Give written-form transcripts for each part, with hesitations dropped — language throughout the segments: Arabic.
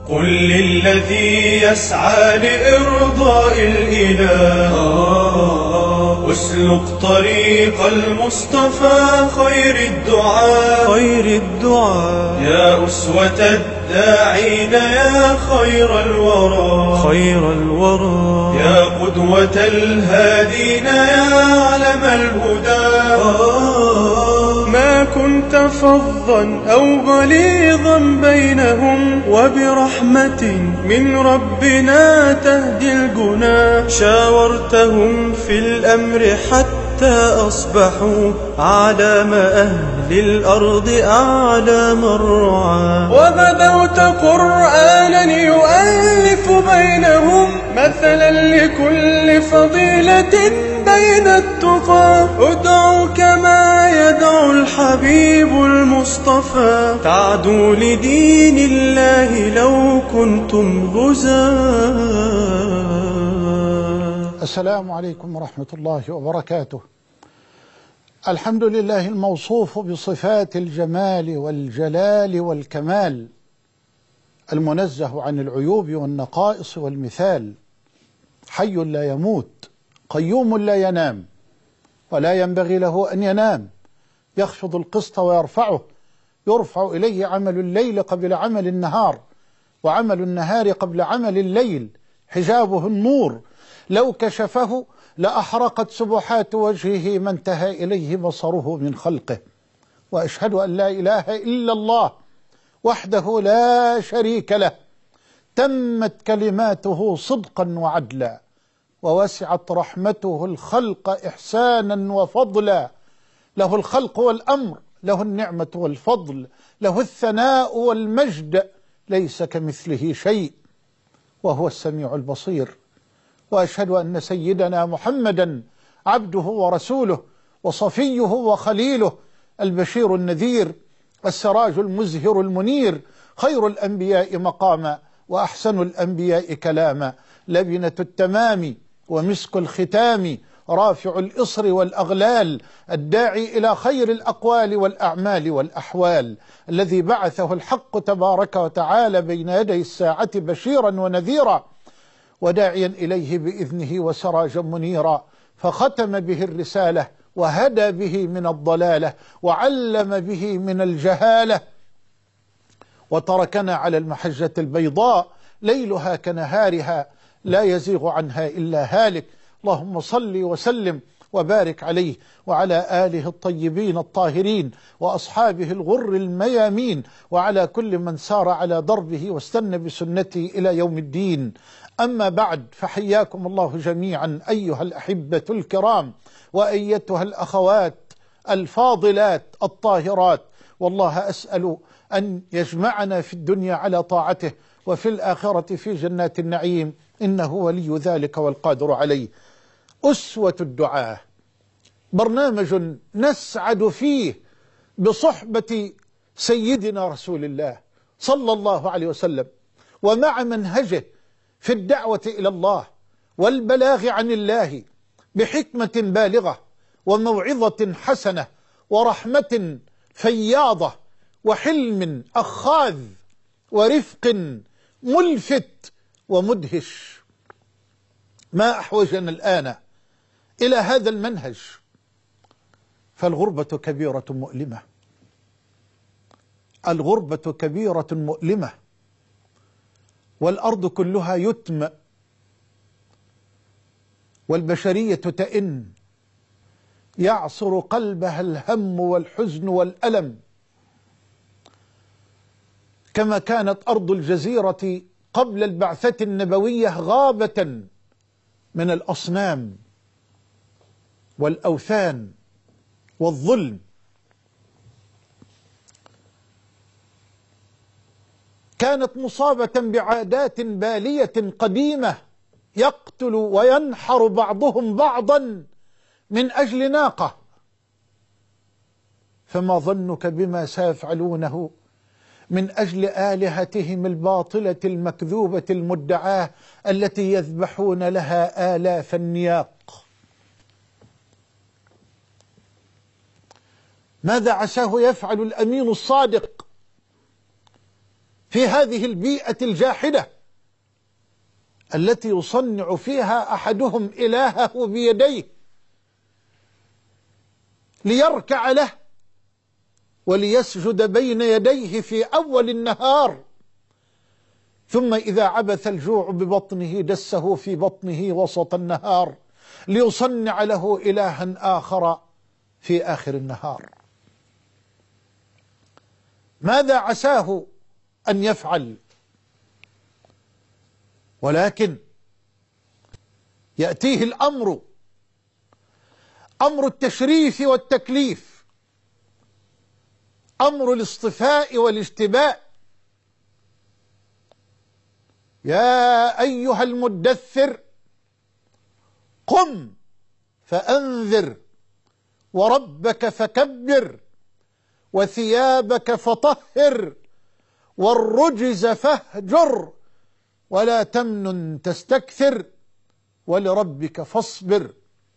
قل للذي يسعى لإرضاء الإله واسلك طريق المصطفى خير الدعاء يا أسوة الداعين يا خير الورى يا قدوة الهادين يا علم الهدى ما كنت فظا أو غليظا بينهم وبرحمة من ربنا تهدي الجنا شاورتهم في الأمر حتى أصبحوا علام أهل الأرض أعلام الرعاة وبدوت قرآنا يؤلف بينهم مثلا لكل فضيلة بين التقى ادعوا كما يدعو الحبيب المصطفى تعدوا لدين الله لو كنتم غزاة. السلام عليكم ورحمة الله وبركاته. الحمد لله الموصوف بصفات الجمال والجلال والكمال، المنزه عن العيوب والنقائص والمثال، حي لا يموت، قيوم لا ينام ولا ينبغي له أن ينام، يخفض القسط ويرفعه، يرفع إليه عمل الليل قبل عمل النهار وعمل النهار قبل عمل الليل، حجابه النور لو كشفه لأحرقت سبحات وجهه ما انتهى إليه بصره من خلقه. وأشهد أن لا إله إلا الله وحده لا شريك له، تمت كلماته صدقا وعدلا، ووسعت رحمته الخلق إحسانا وفضلا، له الخلق والأمر، له النعمة والفضل، له الثناء والمجد، ليس كمثله شيء وهو السميع البصير. وأشهد أن سيدنا محمدا عبده ورسوله وصفيه وخليله، البشير النذير، السراج المزهر المنير، خير الأنبياء مقاما وأحسن الأنبياء كلاما، لبنة التمام ومسك الختام، رافع الإصر والأغلال، الداعي إلى خير الأقوال والأعمال والأحوال، الذي بعثه الحق تبارك وتعالى بين يدي الساعة بشيرا ونذيرا وداعيا إليه بإذنه وسراجا منيرا، فختم به الرسالة وهدى به من الضلالة وعلم به من الجهالة، وتركنا على المحجة البيضاء ليلها كنهارها لا يزيغ عنها إلا هالك. اللهم صل وسلم وبارك عليه وعلى آله الطيبين الطاهرين وأصحابه الغر الميامين وعلى كل من سار على دربه واستنى بسنته إلى يوم الدين. أما بعد، فحياكم الله جميعا أيها الأحبة الكرام وأيتها الأخوات الفاضلات الطاهرات، والله أسأل أن يجمعنا في الدنيا على طاعته وفي الآخرة في جنات النعيم، إنه ولي ذلك والقادر عليه. أسوة الدعاء، برنامج نسعد فيه بصحبة سيدنا رسول الله صلى الله عليه وسلم ومع منهجه في الدعوة إلى الله والبلاغ عن الله بحكمة بالغة وموعظة حسنة ورحمة فياضة وحلم أخاذ ورفق ملفت ومدهش. ما أحوجنا الآن إلى هذا المنهج؟ فالغربة كبيرة مؤلمة، الغربة كبيرة مؤلمة، والأرض كلها يتم والبشرية تئن، يعصر قلبها الهم والحزن والألم، كما كانت أرض الجزيرة قبل البعثة النبوية غابة من الأصنام والأوثان والظلم. كانت مصابة بعادات بالية قديمة، يقتل وينحر بعضهم بعضا من أجل ناقة، فما ظنك بما سيفعلونه من أجل آلهتهم الباطلة المكذوبة المدعاة التي يذبحون لها آلاف النياق. ماذا عساه يفعل الأمين الصادق في هذه البيئة الجاحدة التي يصنع فيها أحدهم إلهه بيديه ليركع له وليسجد بين يديه في أول النهار، ثم إذا عبث الجوع ببطنه دسه في بطنه وسط النهار ليصنع له إلها آخر في آخر النهار. ماذا عساه أن يفعل؟ ولكن يأتيه الأمر، أمر التشريف والتكليف، أمر الاصطفاء والاجتباء. يا أيها المدثر قم فأنذر وربك فكبر وثيابك فطهر والرجز فاهجر ولا تمنن تستكثر ولربك فاصبر.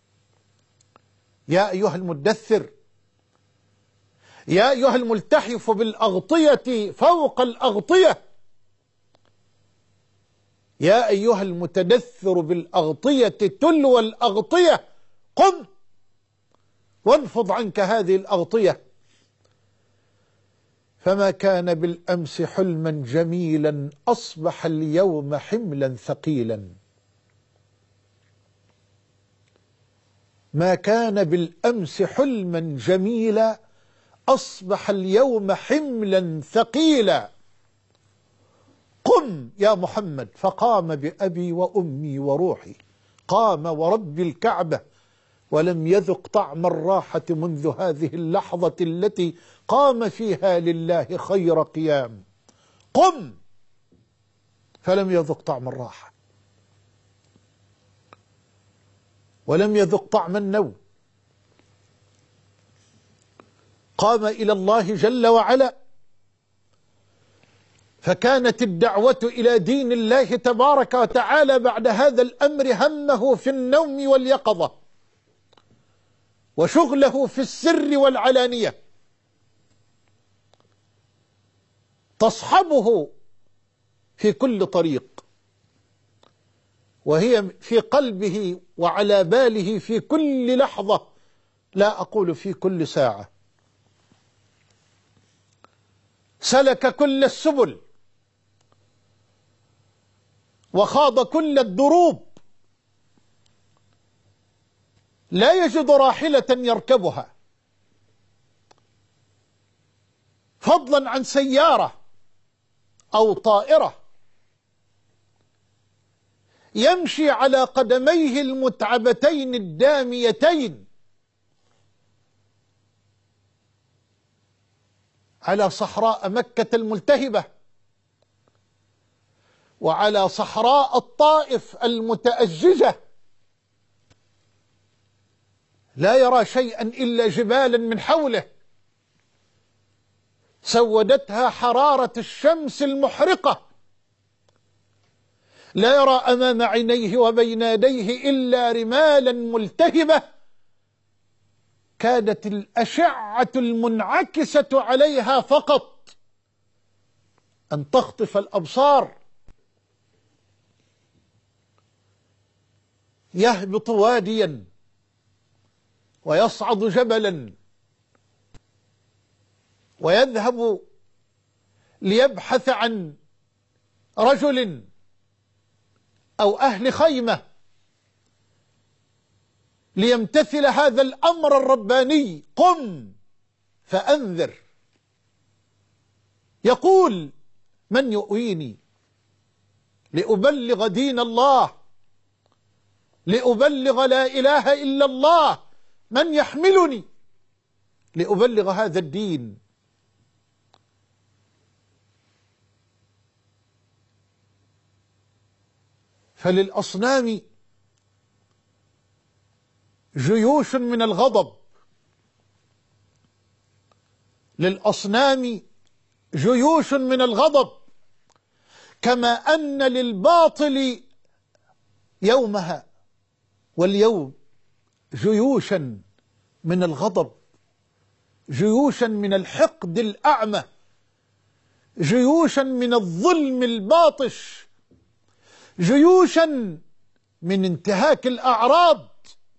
يا أيها المدثر، يا أيها الملتحف بالأغطية فوق الأغطية، يا أيها المتدثر بالأغطية تلو الأغطية، قم وانفض عنك هذه الأغطية. فما كان بالأمس حلما جميلا أصبح اليوم حملا ثقيلا. ما كان بالأمس حلما جميلا أصبح اليوم حملا ثقيلا. قم يا محمد. فقام بأبي وأمي وروحي، قام ورب الكعبة ولم يذق طعم الراحة منذ هذه اللحظة التي قام فيها لله خير قيام. قم فلم يذق طعم الراحة ولم يذق طعم النوم. قام إلى الله جل وعلا، فكانت الدعوة إلى دين الله تبارك وتعالى بعد هذا الأمر همه في النوم واليقظة، وشغله في السر والعلانية، تصحبه في كل طريق، وهي في قلبه وعلى باله في كل لحظة، لا أقول في كل ساعة. سلك كل السبل وخاض كل الدروب، لا يجد راحلة يركبها، فضلا عن سيارة أو طائرة. يمشي على قدميه المتعبتين الداميتين على صحراء مكة الملتهبة وعلى صحراء الطائف المتأججة، لا يرى شيئا إلا جبالا من حوله سودتها حرارة الشمس المحرقة، لا يرى أمام عينيه وبين يديه إلا رمالا ملتهبة كادت الأشعة المنعكسة عليها فقط أن تخطف الأبصار. يهبط واديا ويصعد جبلا ويذهب ليبحث عن رجل أو أهل خيمة ليمتثل هذا الأمر الرباني. قم فأنذر. يقول: من يؤويني لأبلغ دين الله، لأبلغ لا إله إلا الله؟ من يحملني لأبلغ هذا الدين؟ فللأصنام جيوش من الغضب، للأصنام جيوش من الغضب، كما أن للباطل يومها واليوم جيوشا من الغضب، جيوشا من الحقد الأعمى، جيوشا من الظلم الباطش، جيوشا من انتهاك الأعراض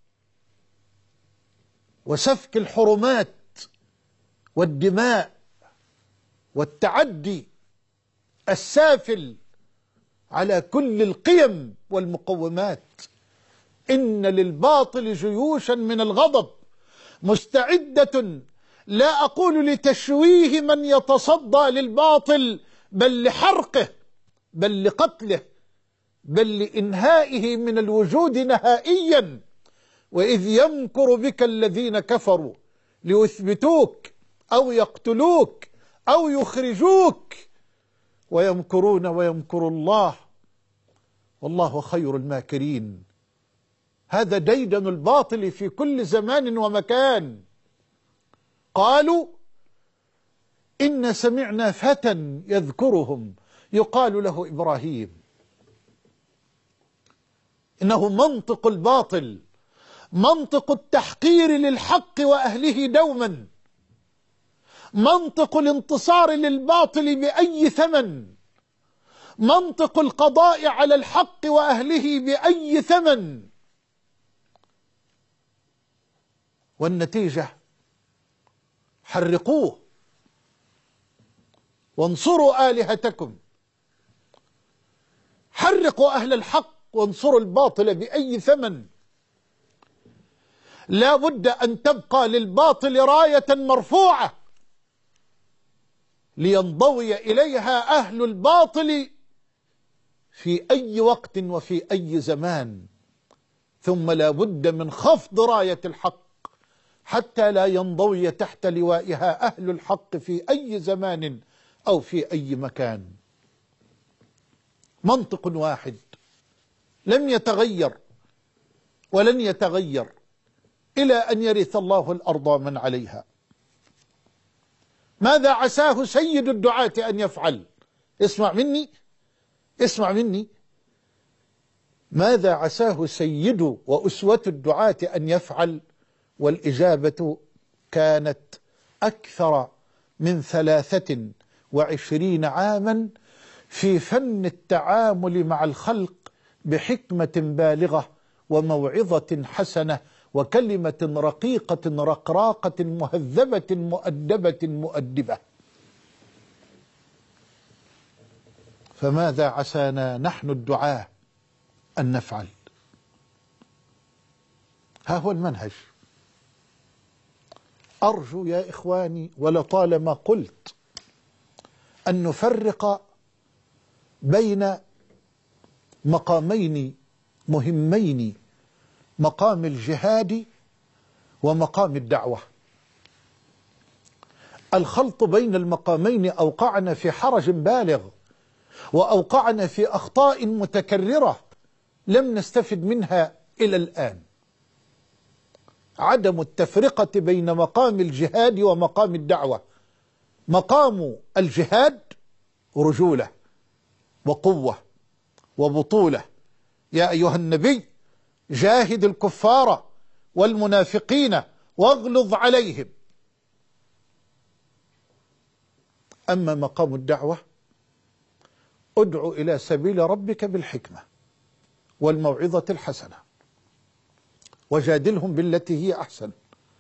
وسفك الحرمات والدماء والتعدي السافل على كل القيم والمقومات. إن للباطل جيوشا من الغضب مستعدة، لا أقول لتشويه من يتصدى للباطل، بل لحرقه، بل لقتله، بل لإنهائه من الوجود نهائيا. وإذ يمكر بك الذين كفروا ليثبتوك أو يقتلوك أو يخرجوك ويمكرون ويمكر الله والله خير الماكرين. هذا ديدن الباطل في كل زمان ومكان. قالوا إن سمعنا فتى يذكرهم يقال له إبراهيم. إنه منطق الباطل، منطق التحقير للحق وأهله دوما، منطق الانتصار للباطل بأي ثمن، منطق القضاء على الحق وأهله بأي ثمن. والنتيجة حرقوه وانصروا آلهتكم. حرقوا أهل الحق وانصروا الباطل بأي ثمن. لا بد أن تبقى للباطل راية مرفوعة لينضوي إليها أهل الباطل في أي وقت وفي أي زمان. ثم لا بد من خفض راية الحق حتى لا ينضوي تحت لوائها أهل الحق في أي زمان أو في أي مكان. منطق واحد لم يتغير ولن يتغير إلى أن يرث الله الأرض من عليها. ماذا عساه سيد الدعاة أن يفعل؟ اسمع مني، اسمع مني. ماذا عساه سيد وأسوة الدعاة أن يفعل؟ والإجابة كانت أكثر من 23 عاما في فن التعامل مع الخلق بحكمة بالغة وموعظة حسنة وكلمة رقيقة رقراقة مهذبة مؤدبة مؤدبة. فماذا عسانا نحن الدعاة أن نفعل؟ ها هو المنهج. أرجو يا إخواني ولطالما قلت أن نفرق بين مقامين مهمين، مقام الجهاد ومقام الدعوة. الخلط بين المقامين أوقعنا في حرج بالغ وأوقعنا في أخطاء متكررة لم نستفد منها إلى الآن. عدم التفرقة بين مقام الجهاد ومقام الدعوة. مقام الجهاد رجولة وقوة وبطولة. يا أيها النبي جاهد الكفار والمنافقين واغلظ عليهم. أما مقام الدعوة ادع إلى سبيل ربك بالحكمة والموعظة الحسنة وجادلهم بالتي هي أحسن.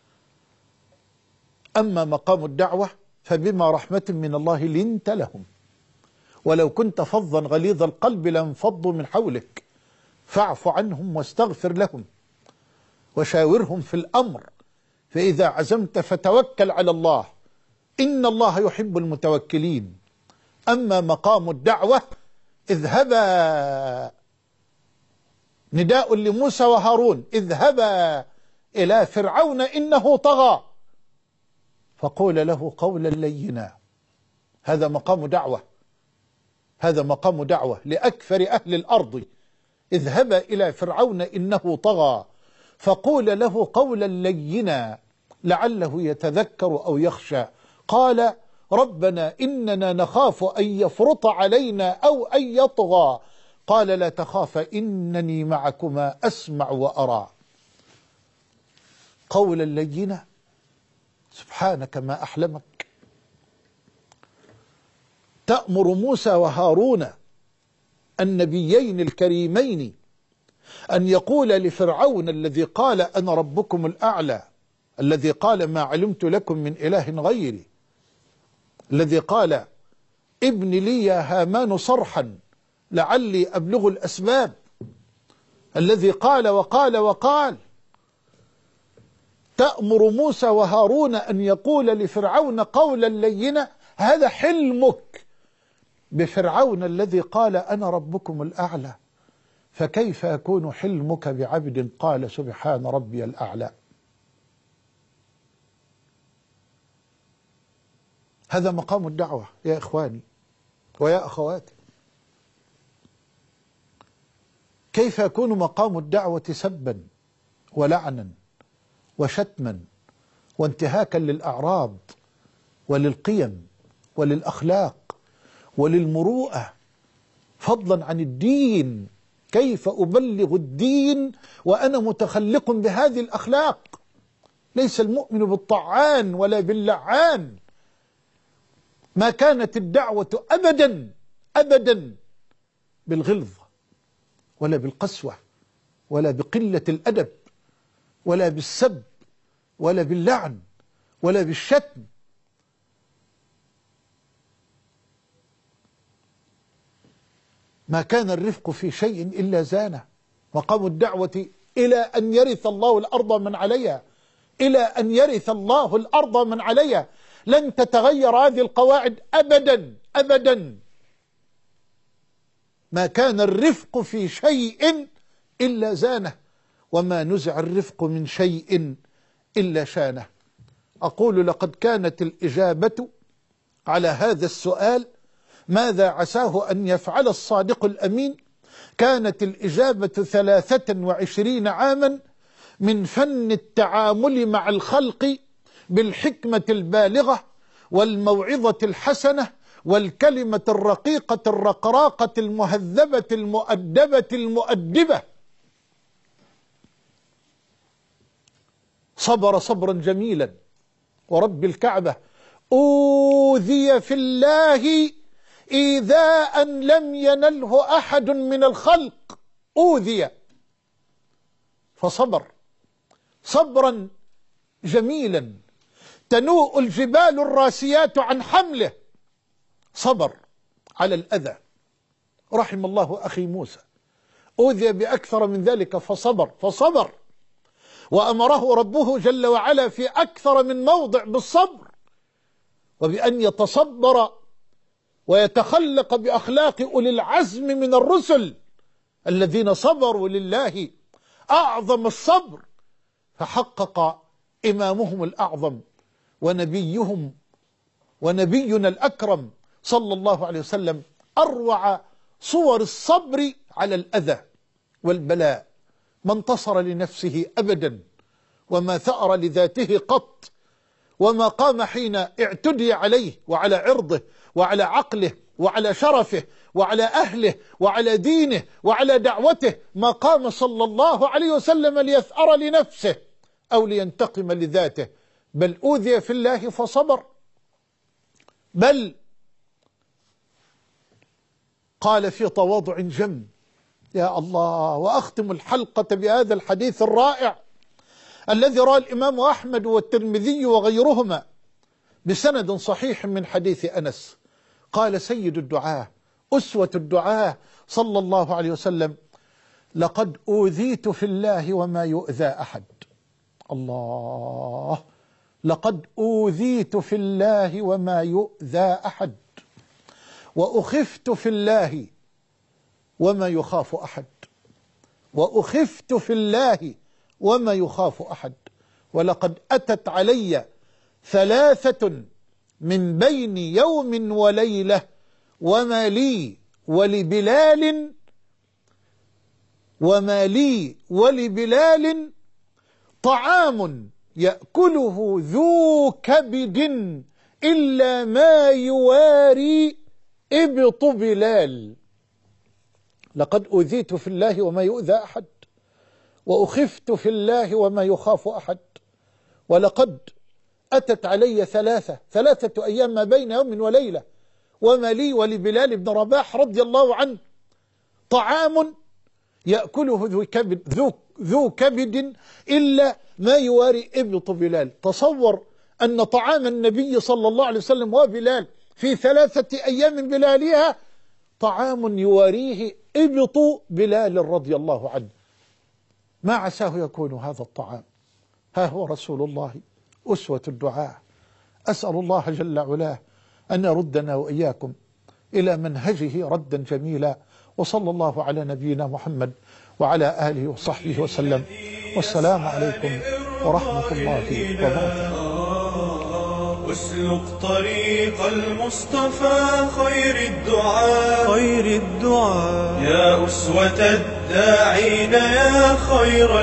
أما مقام الدعوة فبما رحمة من الله لنت لهم ولو كنت فظا غليظ القلب لانفضوا من حولك فاعف عنهم واستغفر لهم وشاورهم في الأمر فإذا عزمت فتوكل على الله إن الله يحب المتوكلين. أما مقام الدعوة اذهبا، نداء لموسى وهارون، اذهبا إلى فرعون إنه طغى فقول له قولا لينا. هذا مقام دعوة، هذا مقام دعوة لأكثر أهل الأرض. اذهبا إلى فرعون إنه طغى فقول له قولا لينا لعله يتذكر أو يخشى. قال ربنا إننا نخاف أن يفرط علينا أو أن يطغى. قال لا تخافا إنني معكما أسمع وأرى. قولا لينا، سبحانك ما أحلمك. تأمر موسى وهارون النبيين الكريمين أن يقول لفرعون الذي قال أنا ربكم الأعلى، الذي قال ما علمت لكم من إله غيري، الذي قال ابن لي يا هامان صرحا لعلي أبلغ الأسباب، الذي قال وقال وقال. تأمر موسى وهارون أن يقول لفرعون قولا لينا، هذا حلمك بفرعون الذي قال أنا ربكم الأعلى، فكيف يكون حلمك بعبد قال سبحان ربي الأعلى؟ هذا مقام الدعوة يا إخواني ويا أخواتي. كيف يكون مقام الدعوة سبا ولعنا وشتما وانتهاكا للأعراض وللقيم وللأخلاق وللمروءة، فضلا عن الدين؟ كيف أبلغ الدين وأنا متخلق بهذه الأخلاق؟ ليس المؤمن بالطعان ولا باللعان. ما كانت الدعوة أبدا أبدا بالغلظ ولا بالقسوة ولا بقلة الأدب ولا بالسب ولا باللعن ولا بالشتم. ما كان الرفق في شيء إلا زانه. مقام الدعوة إلى أن يرث الله الأرض من عليها، إلى أن يرث الله الأرض من عليها. لن تتغير هذه القواعد أبدا أبدا. ما كان الرفق في شيء إلا زانه، وما نزع الرفق من شيء إلا شانه. أقول لقد كانت الإجابة على هذا السؤال ماذا عساه أن يفعل الصادق الأمين؟ كانت الإجابة 23 عاما من فن التعامل مع الخلق بالحكمة البالغة والموعظة الحسنة والكلمة الرقيقة الرقراقة المهذبة المؤدبة المؤدبة. صبر صبرا جميلا ورب الكعبة، أوذي في الله إيذاء لم ينله أحد من الخلق، أوذي فصبر صبرا جميلا تنوء الجبال الراسيات عن حمله، صبر على الأذى. رحم الله أخي موسى، أوذي بأكثر من ذلك فصبر، وأمره ربه جل وعلا في أكثر من موضع بالصبر، وبأن يتصبر ويتخلق بأخلاق أولي العزم من الرسل الذين صبروا لله أعظم الصبر. فحقق إمامهم الأعظم ونبيهم ونبينا الأكرم صلى الله عليه وسلم أروع صور الصبر على الأذى والبلاء. ما انتصر لنفسه أبدا وما ثأر لذاته قط، وما قام حين اعتدي عليه وعلى عرضه وعلى عقله وعلى شرفه وعلى أهله وعلى دينه وعلى دعوته، ما قام صلى الله عليه وسلم ليثأر لنفسه أو لينتقم لذاته، بل أوذي في الله فصبر. بل قال في تواضع جم يا الله. وأختم الحلقة بهذا الحديث الرائع الذي رواه الإمام أحمد والترمذي وغيرهما بسند صحيح من حديث أنس. قال سيد الدعاة أسوة الدعاة صلى الله عليه وسلم: لقد أوذيت في الله وما يؤذى أحد. الله، لقد أوذيت في الله وما يؤذى أحد، وأخفت في الله وما يخاف أحد، وأخفت في الله وما يخاف أحد. ولقد أتت علي 3 من بين يوم وليلة وما لي ولبلال طعام يأكله ذو كبد إلا ما يواري إبط بلال. لقد أوذيت في الله وما يؤذى أحد، وأخفت في الله وما يخاف أحد، ولقد أتت علي 3 أيام ما بين يوم وليلة وما لي ولبلال بن رباح رضي الله عنه طعام يأكله ذو كبد إلا ما يواري إبط بلال. تصور أن طعام النبي صلى الله عليه وسلم وبلال في 3 أيام بلالها طعام يواريه إبط بلال رضي الله عنه. ما عساه يكون هذا الطعام؟ ها هو رسول الله أسوة الدعاء. أسأل الله جل علاه أن يردنا وإياكم إلى منهجه ردا جميلا. وصلى الله على نبينا محمد وعلى آله وصحبه وسلم، والسلام عليكم ورحمة الله وبركاته. اسلك طريق المصطفى خير الدعاء يا أسوة الداعين يا خير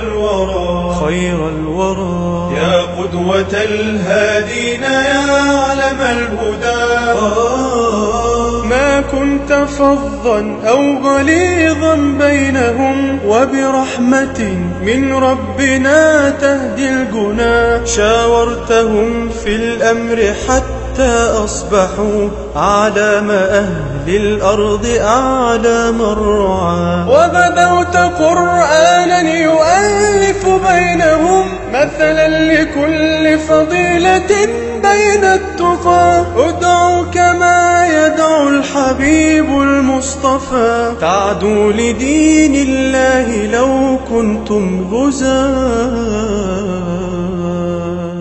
الورى يا قدوة الهادين يا علم الهدى. ما كنت فظا أو غليظا بينهم وبرحمة من ربنا تهدي الجنا. شاورتهم في الأمر حتى أصبحوا أعلام أهل الأرض أعلام الرعاة. وبدوت قرآنا يؤلف بينهم مثلا لكل فضيلة بين التقى. ادعوا كما يدعو الحبيب المصطفى، تعدوا لدين الله لو كنتم غزاة.